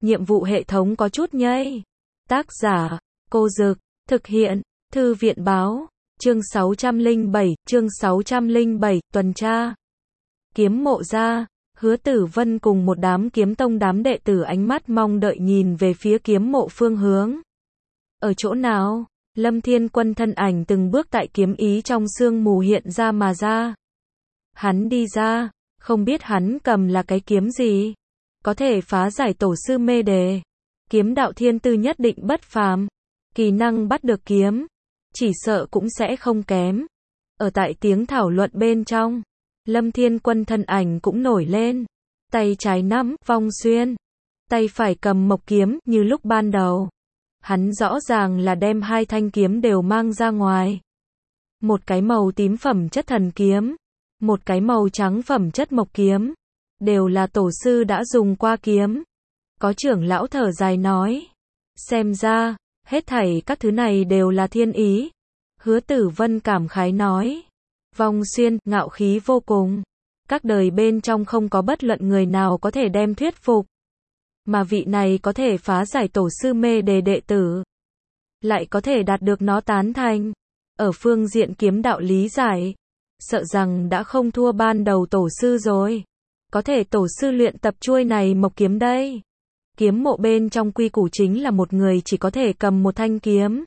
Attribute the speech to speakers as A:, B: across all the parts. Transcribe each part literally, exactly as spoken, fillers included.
A: nhiệm vụ hệ thống có chút nhây. Tác giả, Cô Dực, thực hiện, Thư viện báo, chương sáu trăm lẻ bảy, chương sáu trăm lẻ bảy, tuần tra. Kiếm mộ ra, Hứa Tử Vân cùng một đám kiếm tông đám đệ tử ánh mắt mong đợi nhìn về phía kiếm mộ phương hướng. Ở chỗ nào? Lâm Thiên Quân thân ảnh từng bước tại kiếm ý trong sương mù hiện ra mà ra. Hắn đi ra, không biết hắn cầm là cái kiếm gì. Có thể phá giải tổ sư mê đề. Kiếm đạo thiên tư nhất định bất phàm. Kỹ năng bắt được kiếm, chỉ sợ cũng sẽ không kém. Ở tại tiếng thảo luận bên trong, Lâm Thiên Quân thân ảnh cũng nổi lên. Tay trái nắm vong xuyên, tay phải cầm mộc kiếm như lúc ban đầu. Hắn rõ ràng là đem hai thanh kiếm đều mang ra ngoài. Một cái màu tím phẩm chất thần kiếm, một cái màu trắng phẩm chất mộc kiếm. Đều là tổ sư đã dùng qua kiếm. Có trưởng lão thở dài nói. Xem ra, hết thảy các thứ này đều là thiên ý. Hứa Tử Vân cảm khái nói. Vong xuyên, ngạo khí vô cùng. Các đời bên trong không có bất luận người nào có thể đem thuyết phục. Mà vị này có thể phá giải tổ sư mê đề đệ tử. Lại có thể đạt được nó tán thành. Ở phương diện kiếm đạo lý giải. Sợ rằng đã không thua ban đầu tổ sư rồi. Có thể tổ sư luyện tập chuôi này mộc kiếm đây. Kiếm mộ bên trong quy củ chính là một người chỉ có thể cầm một thanh kiếm.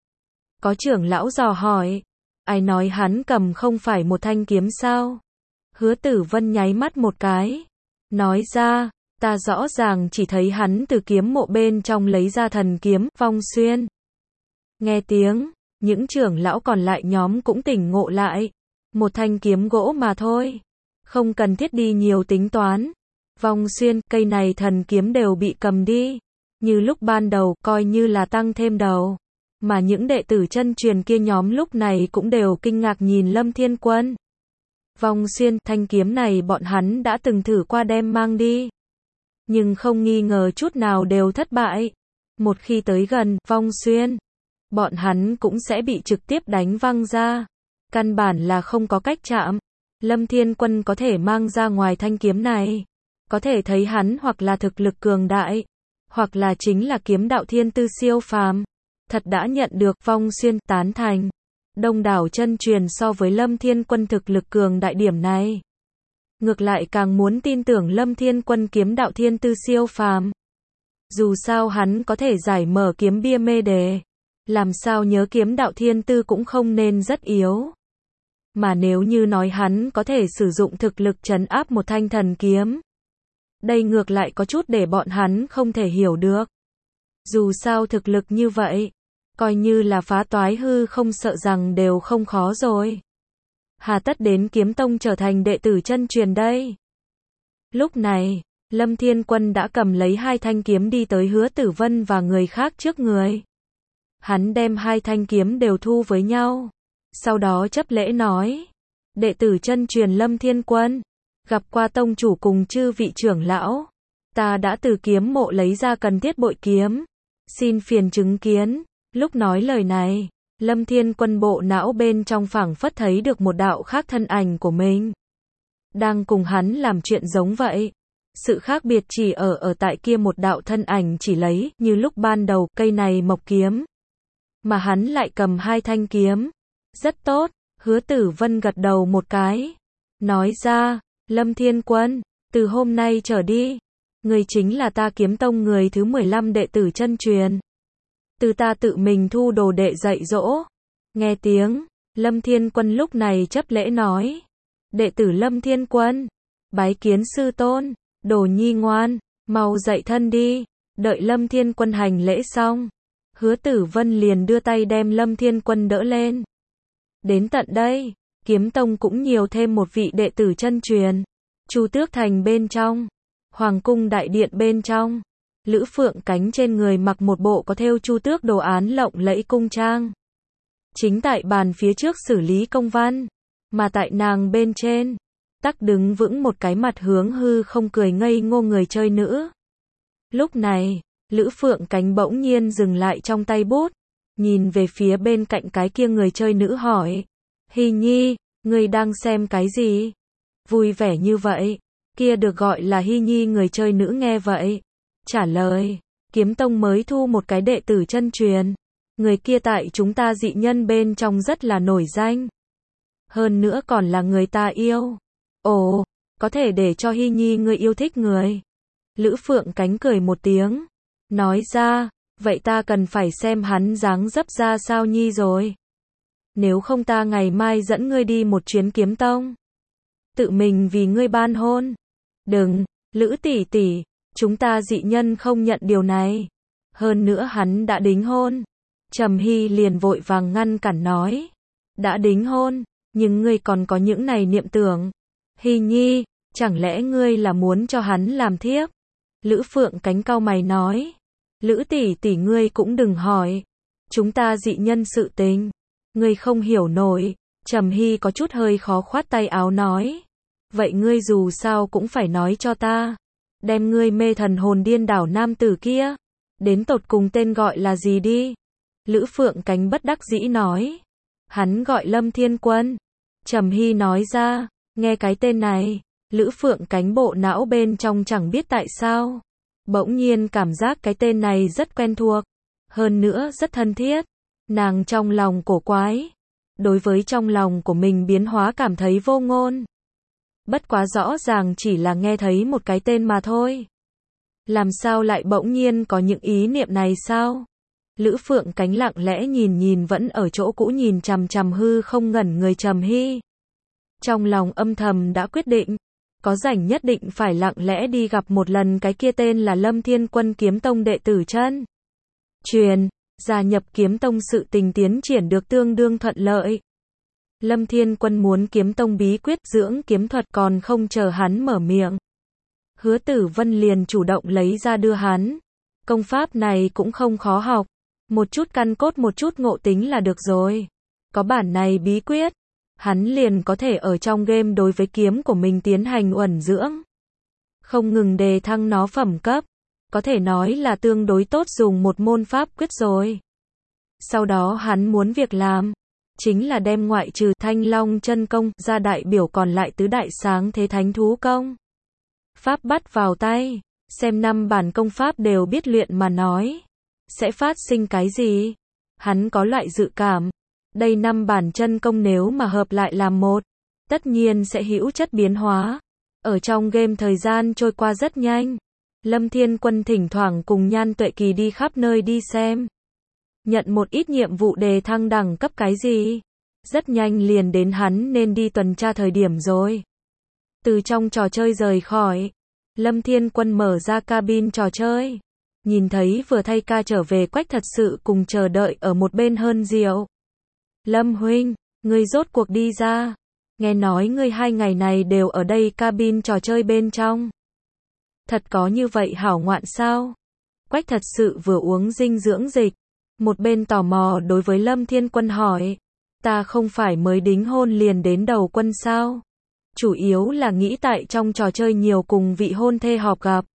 A: Có trưởng lão dò hỏi. Ai nói hắn cầm không phải một thanh kiếm sao? Hứa Tử Vân nháy mắt một cái. Nói ra, ta rõ ràng chỉ thấy hắn từ kiếm mộ bên trong lấy ra thần kiếm, vong xuyên. Nghe tiếng, những trưởng lão còn lại nhóm cũng tỉnh ngộ lại. Một thanh kiếm gỗ mà thôi. Không cần thiết đi nhiều tính toán. Vong xuyên, cây này thần kiếm đều bị cầm đi. Như lúc ban đầu, coi như là tăng thêm đầu. Mà những đệ tử chân truyền kia nhóm lúc này cũng đều kinh ngạc nhìn Lâm Thiên Quân. Vong xuyên, thanh kiếm này bọn hắn đã từng thử qua đem mang đi. Nhưng không nghi ngờ chút nào đều thất bại. Một khi tới gần, vong xuyên, bọn hắn cũng sẽ bị trực tiếp đánh văng ra. Căn bản là không có cách chạm. Lâm Thiên Quân có thể mang ra ngoài thanh kiếm này. Có thể thấy hắn hoặc là thực lực cường đại, hoặc là chính là kiếm đạo thiên tư siêu phàm. Thật đã nhận được vong xuyên tán thành. Đông đảo chân truyền so với Lâm Thiên Quân thực lực cường đại điểm này. Ngược lại càng muốn tin tưởng Lâm Thiên Quân kiếm đạo thiên tư siêu phàm. Dù sao hắn có thể giải mở kiếm bia mê đề. Làm sao nhớ kiếm đạo thiên tư cũng không nên rất yếu. Mà nếu như nói hắn có thể sử dụng thực lực trấn áp một thanh thần kiếm. Đây ngược lại có chút để bọn hắn không thể hiểu được. Dù sao thực lực như vậy, coi như là phá toái hư không sợ rằng đều không khó rồi. Hà tất đến kiếm tông trở thành đệ tử chân truyền đây. Lúc này, Lâm Thiên Quân đã cầm lấy hai thanh kiếm đi tới Hứa Tử Vân và người khác trước người. Hắn đem hai thanh kiếm đều thu với nhau. Sau đó chấp lễ nói. Đệ tử chân truyền Lâm Thiên Quân. Gặp qua tông chủ cùng chư vị trưởng lão. Ta đã từ kiếm mộ lấy ra cần thiết bội kiếm. Xin phiền chứng kiến. Lúc nói lời này, Lâm Thiên Quân bộ não bên trong phảng phất thấy được một đạo khác thân ảnh của mình. Đang cùng hắn làm chuyện giống vậy. Sự khác biệt chỉ ở ở tại kia một đạo thân ảnh chỉ lấy, như lúc ban đầu, cây này mộc kiếm. Mà hắn lại cầm hai thanh kiếm. Rất tốt, Hứa Tử Vân gật đầu một cái. Nói ra, Lâm Thiên Quân, từ hôm nay trở đi, người chính là ta kiếm tông người thứ mười lăm đệ tử chân truyền. Từ ta tự mình thu đồ đệ dạy dỗ. Nghe tiếng, Lâm Thiên Quân lúc này chấp lễ nói. Đệ tử Lâm Thiên Quân, bái kiến sư tôn, đồ nhi ngoan, mau dậy thân đi. Đợi Lâm Thiên Quân hành lễ xong, Hứa Tử Vân liền đưa tay đem Lâm Thiên Quân đỡ lên. Đến tận đây, kiếm tông cũng nhiều thêm một vị đệ tử chân truyền. Chu Tước Thành bên trong, Hoàng cung đại điện bên trong, Lữ Phượng Cánh trên người mặc một bộ có thêu chu tước đồ án lộng lẫy cung trang. Chính tại bàn phía trước xử lý công văn, mà tại nàng bên trên, tắc đứng vững một cái mặt hướng hư không cười ngây ngô người chơi nữ. Lúc này, Lữ Phượng Cánh bỗng nhiên dừng lại trong tay bút, nhìn về phía bên cạnh cái kia người chơi nữ hỏi. Hy Nhi, ngươi đang xem cái gì? Vui vẻ như vậy, kia được gọi là Hy Nhi người chơi nữ nghe vậy. trả lời, kiếm tông mới thu một cái đệ tử chân truyền. Người kia tại chúng ta dị nhân bên trong rất là nổi danh. Hơn nữa còn là người ta yêu. Ồ, có thể để cho Hy Nhi ngươi yêu thích người. Lữ Phượng Cánh cười một tiếng. Nói ra, vậy ta cần phải xem hắn dáng dấp ra sao Nhi rồi. Nếu không ta ngày mai dẫn ngươi đi một chuyến kiếm tông. Tự mình vì ngươi ban hôn. Đừng, Lữ tỷ tỷ, chúng ta dị nhân không nhận điều này. Hơn nữa hắn đã đính hôn. Trầm Hy liền vội vàng ngăn cản nói. Đã đính hôn, nhưng ngươi còn có những này niệm tưởng. Hy Nhi, chẳng lẽ ngươi là muốn cho hắn làm thiếp? Lữ Phượng Cánh cau mày nói. Lữ tỷ tỷ ngươi cũng đừng hỏi. Chúng ta dị nhân sự tình. Ngươi không hiểu nổi. Trầm Hy có chút hơi khó khoát tay áo nói. Vậy ngươi dù sao cũng phải nói cho ta. Đem ngươi mê thần hồn điên đảo nam tử kia. Đến tột cùng tên gọi là gì đi? Lữ Phượng Cánh bất đắc dĩ nói. Hắn gọi Lâm Thiên Quân. Trầm Hy nói ra. Nghe cái tên này. Lữ Phượng Cánh bộ não bên trong chẳng biết tại sao. Bỗng nhiên cảm giác cái tên này rất quen thuộc. Hơn nữa rất thân thiết. Nàng trong lòng cổ quái. Đối với trong lòng của mình biến hóa cảm thấy vô ngôn. Bất quá rõ ràng chỉ là nghe thấy một cái tên mà thôi. Làm sao lại bỗng nhiên có những ý niệm này sao? Lữ Phượng Cánh lặng lẽ nhìn nhìn vẫn ở chỗ cũ nhìn chằm chằm hư không ngẩn người Trầm Hy. Trong lòng âm thầm đã quyết định. Có rảnh nhất định phải lặng lẽ đi gặp một lần cái kia tên là Lâm Thiên Quân kiếm tông đệ tử chân truyền. Gia nhập kiếm tông sự tình tiến triển được tương đương thuận lợi. Lâm Thiên Quân muốn kiếm tông bí quyết dưỡng kiếm thuật còn không chờ hắn mở miệng. Hứa Tử Vân liền chủ động lấy ra đưa hắn. Công pháp này cũng không khó học. Một chút căn cốt một chút ngộ tính là được rồi. Có bản này bí quyết. Hắn liền có thể ở trong game đối với kiếm của mình tiến hành uẩn dưỡng. Không ngừng đề thăng nó phẩm cấp. Có thể nói là tương đối tốt dùng một môn pháp quyết rồi. Sau đó hắn muốn việc làm. Chính là đem ngoại trừ Thanh Long chân công ra đại biểu còn lại tứ đại sáng thế thánh thú công. Pháp bắt vào tay. Xem năm bản công pháp đều biết luyện mà nói. Sẽ phát sinh cái gì? Hắn có loại dự cảm. Đây năm bản chân công nếu mà hợp lại làm một. Tất nhiên sẽ hữu chất biến hóa. Ở trong game thời gian trôi qua rất nhanh. Lâm Thiên Quân thỉnh thoảng cùng Nhan Tuệ Kỳ đi khắp nơi đi xem. Nhận một ít nhiệm vụ đề thăng đẳng cấp cái gì. Rất nhanh liền đến hắn nên đi tuần tra thời điểm rồi. Từ trong trò chơi rời khỏi. Lâm Thiên Quân mở ra cabin trò chơi. Nhìn thấy vừa thay ca trở về Quách Thật Sự cùng chờ đợi ở một bên hơn rượu. Lâm huynh, ngươi rốt cuộc đi ra. Nghe nói ngươi hai ngày này đều ở đây cabin trò chơi bên trong. Thật có như vậy hảo ngoạn sao? Quách Thật Sự vừa uống dinh dưỡng dịch. Một bên tò mò đối với Lâm Thiên Quân hỏi. Ta không phải mới đính hôn liền đến đầu quân sao? Chủ yếu là nghĩ tại trong trò chơi nhiều cùng vị hôn thê họp gặp.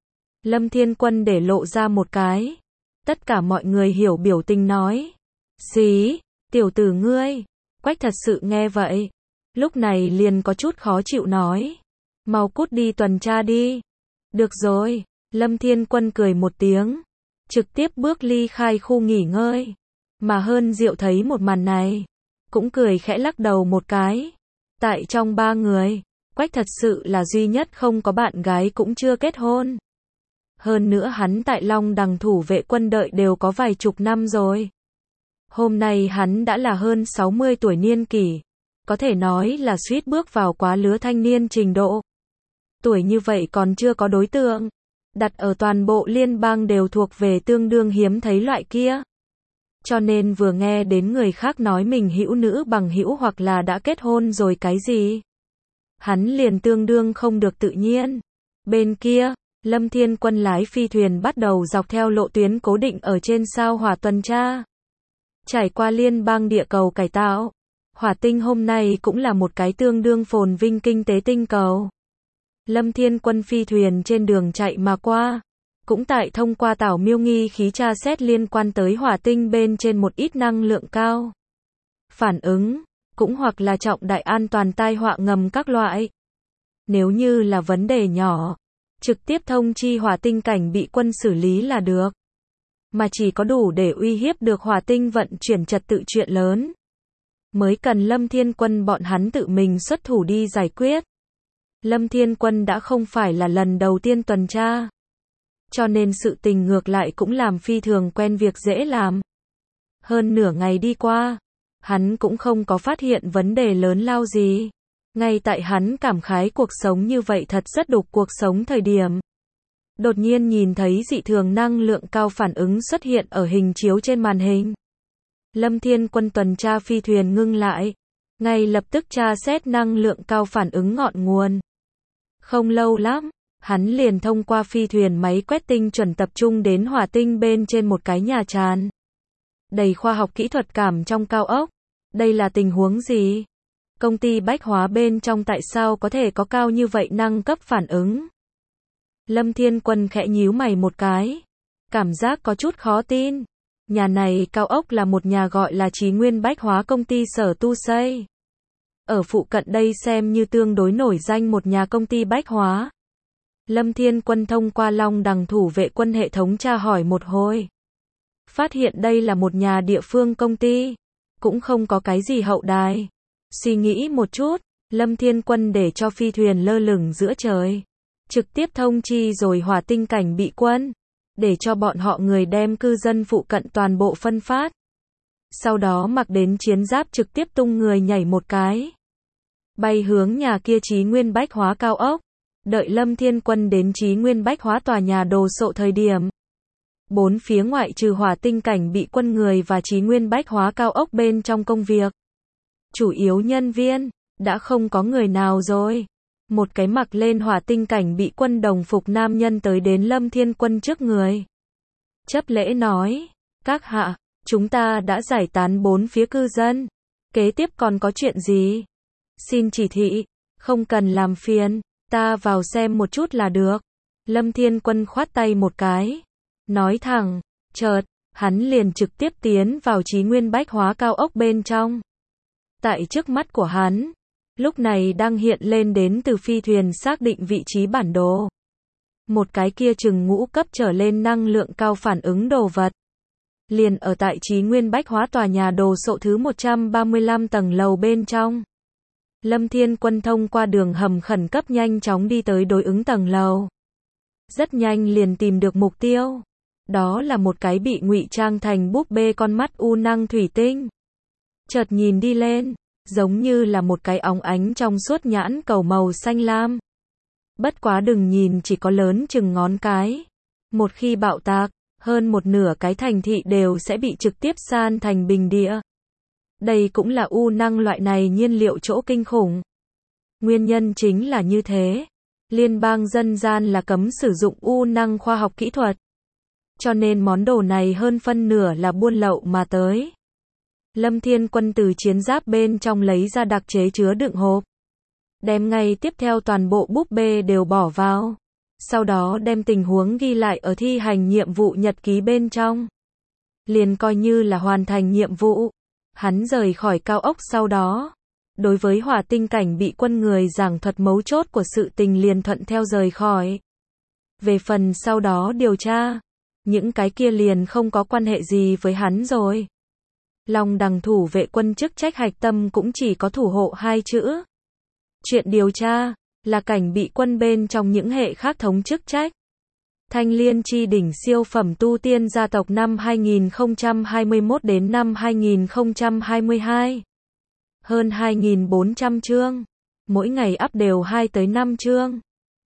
A: Lâm Thiên Quân để lộ ra một cái. Tất cả mọi người hiểu biểu tình nói. Xí, tiểu tử ngươi. Quách Thật Sự nghe vậy. Lúc này liền có chút khó chịu nói. Mau cút đi tuần tra đi. Được rồi, Lâm Thiên Quân cười một tiếng. Trực tiếp bước ly khai khu nghỉ ngơi. Mà hơn Diệu thấy một màn này. Cũng cười khẽ lắc đầu một cái. Tại trong ba người, Quách Thật Sự là duy nhất không có bạn gái cũng chưa kết hôn. Hơn nữa hắn tại Long Đằng thủ vệ quân đợi đều có vài chục năm rồi. Hôm nay hắn đã là hơn sáu mươi tuổi niên kỷ. Có thể nói là suýt bước vào quá lứa thanh niên trình độ. Tuổi như vậy còn chưa có đối tượng. Đặt ở toàn bộ liên bang đều thuộc về tương đương hiếm thấy loại kia. Cho nên vừa nghe đến người khác nói mình hữu nữ bằng hữu hoặc là đã kết hôn rồi cái gì. Hắn liền tương đương không được tự nhiên. Bên kia, Lâm Thiên Quân lái phi thuyền bắt đầu dọc theo lộ tuyến cố định ở trên sao hỏa tuần tra. Trải qua liên bang địa cầu cải tạo. Hỏa tinh hôm nay cũng là một cái tương đương phồn vinh kinh tế tinh cầu. Lâm Thiên Quân phi thuyền trên đường chạy mà qua. Cũng tại thông qua tảo miêu nghi khí tra xét liên quan tới hỏa tinh bên trên một ít năng lượng cao. Phản ứng, cũng hoặc là trọng đại an toàn tai họa ngầm các loại. Nếu như là vấn đề nhỏ, trực tiếp thông chi hỏa tinh cảnh bị quân xử lý là được. Mà chỉ có đủ để uy hiếp được hỏa tinh vận chuyển trật tự chuyện lớn, mới cần Lâm Thiên Quân bọn hắn tự mình xuất thủ đi giải quyết. Lâm Thiên Quân đã không phải là lần đầu tiên tuần tra, cho nên sự tình ngược lại cũng làm phi thường quen việc dễ làm. Hơn nửa ngày đi qua, hắn cũng không có phát hiện vấn đề lớn lao gì. Ngay tại hắn cảm khái cuộc sống như vậy thật rất đục cuộc sống thời điểm, đột nhiên nhìn thấy dị thường năng lượng cao phản ứng xuất hiện ở hình chiếu trên màn hình. Lâm Thiên Quân tuần tra phi thuyền ngưng lại, ngay lập tức tra xét năng lượng cao phản ứng ngọn nguồn. Không lâu lắm, hắn liền thông qua phi thuyền máy quét tinh chuẩn tập trung đến hỏa tinh bên trên một cái nhà tràn đầy khoa học kỹ thuật cảm trong cao ốc. Đây là tình huống gì? Công ty bách hóa bên trong tại sao có thể có cao như vậy năng cấp phản ứng? Lâm Thiên Quân khẽ nhíu mày một cái, cảm giác có chút khó tin. Nhà này cao ốc là một nhà gọi là Chí Nguyên Bách Hóa công ty sở tu xây. Ở phụ cận đây xem như tương đối nổi danh một nhà công ty bách hóa. Lâm Thiên Quân thông qua Long Đằng thủ vệ quân hệ thống tra hỏi một hồi, phát hiện đây là một nhà địa phương công ty, cũng không có cái gì hậu đài. Suy nghĩ một chút, Lâm Thiên Quân để cho phi thuyền lơ lửng giữa trời, trực tiếp thông chi rồi hỏa tinh cảnh bị quân, để cho bọn họ người đem cư dân phụ cận toàn bộ phân phát. Sau đó mặc đến chiến giáp trực tiếp tung người nhảy một cái, bay hướng nhà kia Chí Nguyên Bách Hóa cao ốc. Đợi Lâm Thiên Quân đến Chí Nguyên Bách Hóa tòa nhà đồ sộ thời điểm, bốn phía ngoại trừ hỏa tinh cảnh bị quân người và Chí Nguyên Bách Hóa cao ốc bên trong công việc, chủ yếu nhân viên đã không có người nào rồi. Một cái mặc lên hỏa tinh cảnh bị quân đồng phục nam nhân tới đến Lâm Thiên Quân trước người, chấp lễ nói: "Các hạ, chúng ta đã giải tán bốn phía cư dân, kế tiếp còn có chuyện gì? Xin chỉ thị, không cần làm phiền, ta vào xem một chút là được." Lâm Thiên Quân khoát tay một cái, nói thẳng. Chợt, hắn liền trực tiếp tiến vào Chí Nguyên Bách Hóa cao ốc bên trong. Tại trước mắt của hắn, lúc này đang hiện lên đến từ phi thuyền xác định vị trí bản đồ. Một cái kia chừng ngũ cấp trở lên năng lượng cao phản ứng đồ vật, liền ở tại Chí Nguyên Bách Hóa tòa nhà đồ sộ thứ một trăm ba mươi lăm tầng lầu bên trong. Lâm Thiên Quân thông qua đường hầm khẩn cấp nhanh chóng đi tới đối ứng tầng lầu. Rất nhanh liền tìm được mục tiêu. Đó là một cái bị ngụy trang thành búp bê con mắt u năng thủy tinh. Chợt nhìn đi lên, giống như là một cái óng ánh trong suốt nhãn cầu màu xanh lam. Bất quá đừng nhìn chỉ có lớn chừng ngón cái. Một khi bạo tạc, hơn một nửa cái thành thị đều sẽ bị trực tiếp san thành bình địa. Đây cũng là u năng loại này nhiên liệu chỗ kinh khủng. Nguyên nhân chính là như thế. Liên bang dân gian là cấm sử dụng u năng khoa học kỹ thuật. Cho nên món đồ này hơn phân nửa là buôn lậu mà tới. Lâm Thiên Quân từ chiến giáp bên trong lấy ra đặc chế chứa đựng hộp. Đem ngay tiếp theo toàn bộ búp bê đều bỏ vào. Sau đó đem tình huống ghi lại ở thi hành nhiệm vụ nhật ký bên trong. Liền coi như là hoàn thành nhiệm vụ. Hắn rời khỏi cao ốc sau đó. Đối với hỏa tinh cảnh bị quân người giảng thuật mấu chốt của sự tình liền thuận theo rời khỏi. Về phần sau đó điều tra, những cái kia liền không có quan hệ gì với hắn rồi. Long Đằng thủ vệ quân chức trách hạch tâm cũng chỉ có thủ hộ hai chữ. Chuyện điều tra là cảnh bị quân bên trong những hệ khác thống chức trách. Thanh Liên chi đỉnh siêu phẩm tu tiên gia tộc năm hai nghìn không trăm hai mươi mốt đến năm hai nghìn không trăm hai mươi hai. Hơn hai nghìn bốn trăm chương. Mỗi ngày up đều hai tới năm chương.